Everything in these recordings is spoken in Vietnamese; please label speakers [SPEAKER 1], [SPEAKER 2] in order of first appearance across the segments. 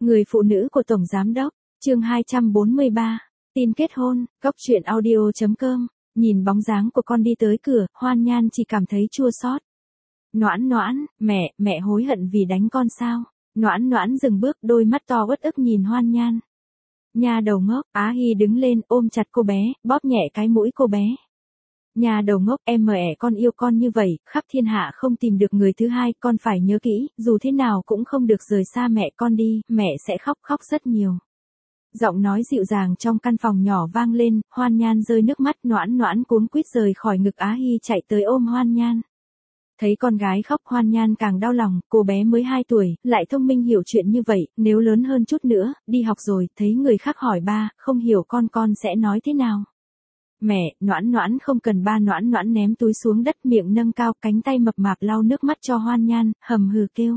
[SPEAKER 1] Người phụ nữ của Tổng Giám Đốc, chương 243, tin kết hôn, góc truyện audio.com, nhìn bóng dáng của con đi tới cửa, Hoan Nhan chỉ cảm thấy chua xót. Noãn Noãn, mẹ hối hận vì đánh con sao? Noãn Noãn dừng bước, đôi mắt to uất ức nhìn Hoan Nhan. Nha đầu ngốc, Á Hy đứng lên, ôm chặt cô bé, bóp nhẹ cái mũi cô bé. Nhà đầu ngốc, con yêu con như vậy, khắp thiên hạ không tìm được người thứ hai, con phải nhớ kỹ, dù thế nào cũng không được rời xa mẹ con đi, mẹ sẽ khóc rất nhiều. Giọng nói dịu dàng trong căn phòng nhỏ vang lên, Hoan Nhan rơi nước mắt, Noãn Noãn cuống quýt rời khỏi ngực Á Hy chạy tới ôm Hoan Nhan. Thấy con gái khóc, Hoan Nhan càng đau lòng, cô bé mới 2 tuổi, lại thông minh hiểu chuyện như vậy, nếu lớn hơn chút nữa, đi học rồi, thấy người khác hỏi ba, không hiểu con sẽ nói thế nào? Mẹ, Noãn Noãn không cần ba. Noãn Noãn ném túi xuống đất, miệng nâng cao, cánh tay mập mạp lau nước mắt cho Hoan Nhan, hầm hừ kêu.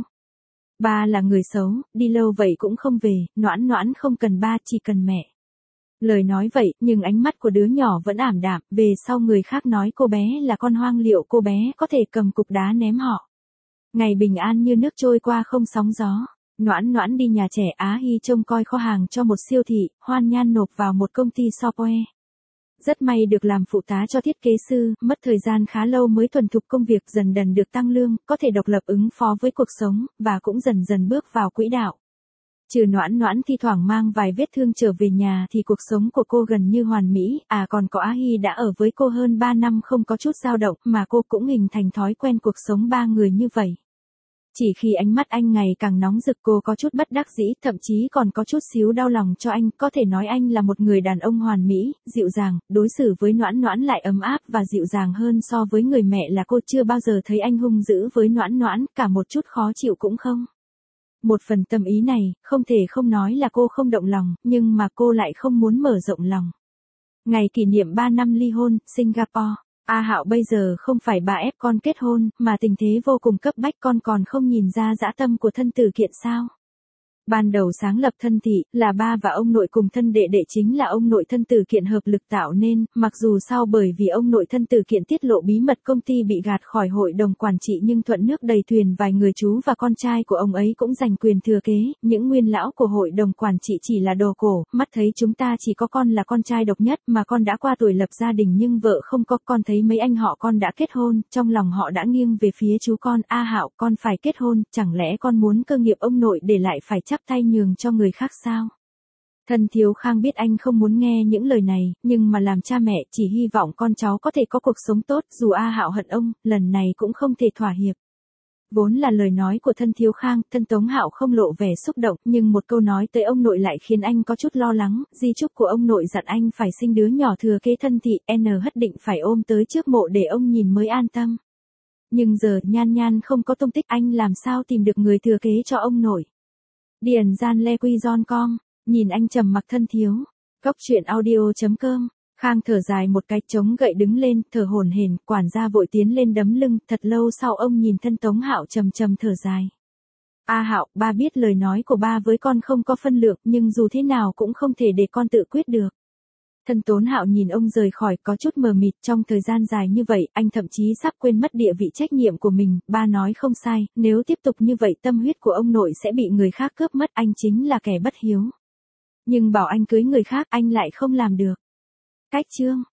[SPEAKER 1] Ba là người xấu, đi lâu vậy cũng không về, Noãn Noãn không cần ba, chỉ cần mẹ. Lời nói vậy, nhưng ánh mắt của đứa nhỏ vẫn ảm đạm, về sau người khác nói cô bé là con hoang, liệu cô bé có thể cầm cục đá ném họ. Ngày bình an như nước trôi qua không sóng gió. Noãn Noãn đi nhà trẻ, Á Hy trông coi kho hàng cho một siêu thị, Hoan Nhan nộp vào một công ty software. Rất may được làm phụ tá cho thiết kế sư, mất thời gian khá lâu mới thuần thục công việc, dần dần được tăng lương, có thể độc lập ứng phó với cuộc sống, và cũng dần dần bước vào quỹ đạo. Trừ Noãn Noãn thi thoảng mang vài vết thương trở về nhà thì cuộc sống của cô gần như hoàn mỹ, còn có Á Hy đã ở với cô hơn 3 năm không có chút dao động, mà cô cũng hình thành thói quen cuộc sống 3 người như vậy. Chỉ khi ánh mắt anh ngày càng nóng rực, cô có chút bất đắc dĩ, thậm chí còn có chút xíu đau lòng cho anh, có thể nói anh là một người đàn ông hoàn mỹ, dịu dàng, đối xử với Noãn Noãn lại ấm áp và dịu dàng hơn so với người mẹ là cô. Chưa bao giờ thấy anh hung dữ với Noãn Noãn, cả một chút khó chịu cũng không. Một phần tâm ý này, không thể không nói là cô không động lòng, nhưng mà cô lại không muốn mở rộng lòng. Ngày kỷ niệm 3 năm ly hôn, Singapore. A Hạo bây giờ không phải bà ép con kết hôn, mà tình thế vô cùng cấp bách, con còn không nhìn ra dã tâm của thân tử kiện sao? Ban đầu sáng lập thân thị, là ba và ông nội cùng thân đệ đệ chính là ông nội thân tử kiện hợp lực tạo nên, mặc dù sau bởi vì ông nội thân tử kiện tiết lộ bí mật công ty bị gạt khỏi hội đồng quản trị, nhưng thuận nước đầy thuyền, vài người chú và con trai của ông ấy cũng giành quyền thừa kế, những nguyên lão của hội đồng quản trị chỉ là đồ cổ, mắt thấy chúng ta chỉ có con là con trai độc nhất, mà con đã qua tuổi lập gia đình nhưng vợ không có, con thấy mấy anh họ con đã kết hôn, trong lòng họ đã nghiêng về phía chú con. A Hạo, con phải kết hôn, chẳng lẽ con muốn cơ nghiệp ông nội để lại phải chắp tay nhường cho người khác sao? Thân Thiếu Khang biết anh không muốn nghe những lời này, nhưng mà làm cha mẹ chỉ hy vọng con cháu có thể có cuộc sống tốt, dù A Hạo hận ông, lần này cũng không thể thỏa hiệp. Vốn là lời nói của thân Thiếu Khang, thân Tống Hạo không lộ vẻ xúc động, nhưng một câu nói tới ông nội lại khiến anh có chút lo lắng, di chúc của ông nội dặn anh phải sinh đứa nhỏ thừa kế thân thị, hất định phải ôm tới trước mộ để ông nhìn mới an tâm. Nhưng giờ Nhan Nhan không có tung tích, anh làm sao tìm được người thừa kế cho ông nội? Điền Gian Le Quy Giòn Com, nhìn anh trầm mặc thân thiếu. Góc truyện audio.com, Khang thở dài một cái, chống gậy đứng lên, thở hổn hển, quản gia vội tiến lên đấm lưng, thật lâu sau ông nhìn thân Tống Hạo trầm thở dài. A Hạo, ba biết lời nói của ba với con không có phân lượng, nhưng dù thế nào cũng không thể để con tự quyết được. Thân Tốn Hạo nhìn ông rời khỏi, có chút mờ mịt, trong thời gian dài như vậy, anh thậm chí sắp quên mất địa vị trách nhiệm của mình, ba nói không sai, nếu tiếp tục như vậy tâm huyết của ông nội sẽ bị người khác cướp mất, anh chính là kẻ bất hiếu. Nhưng bảo anh cưới người khác, anh lại không làm được. Cách chương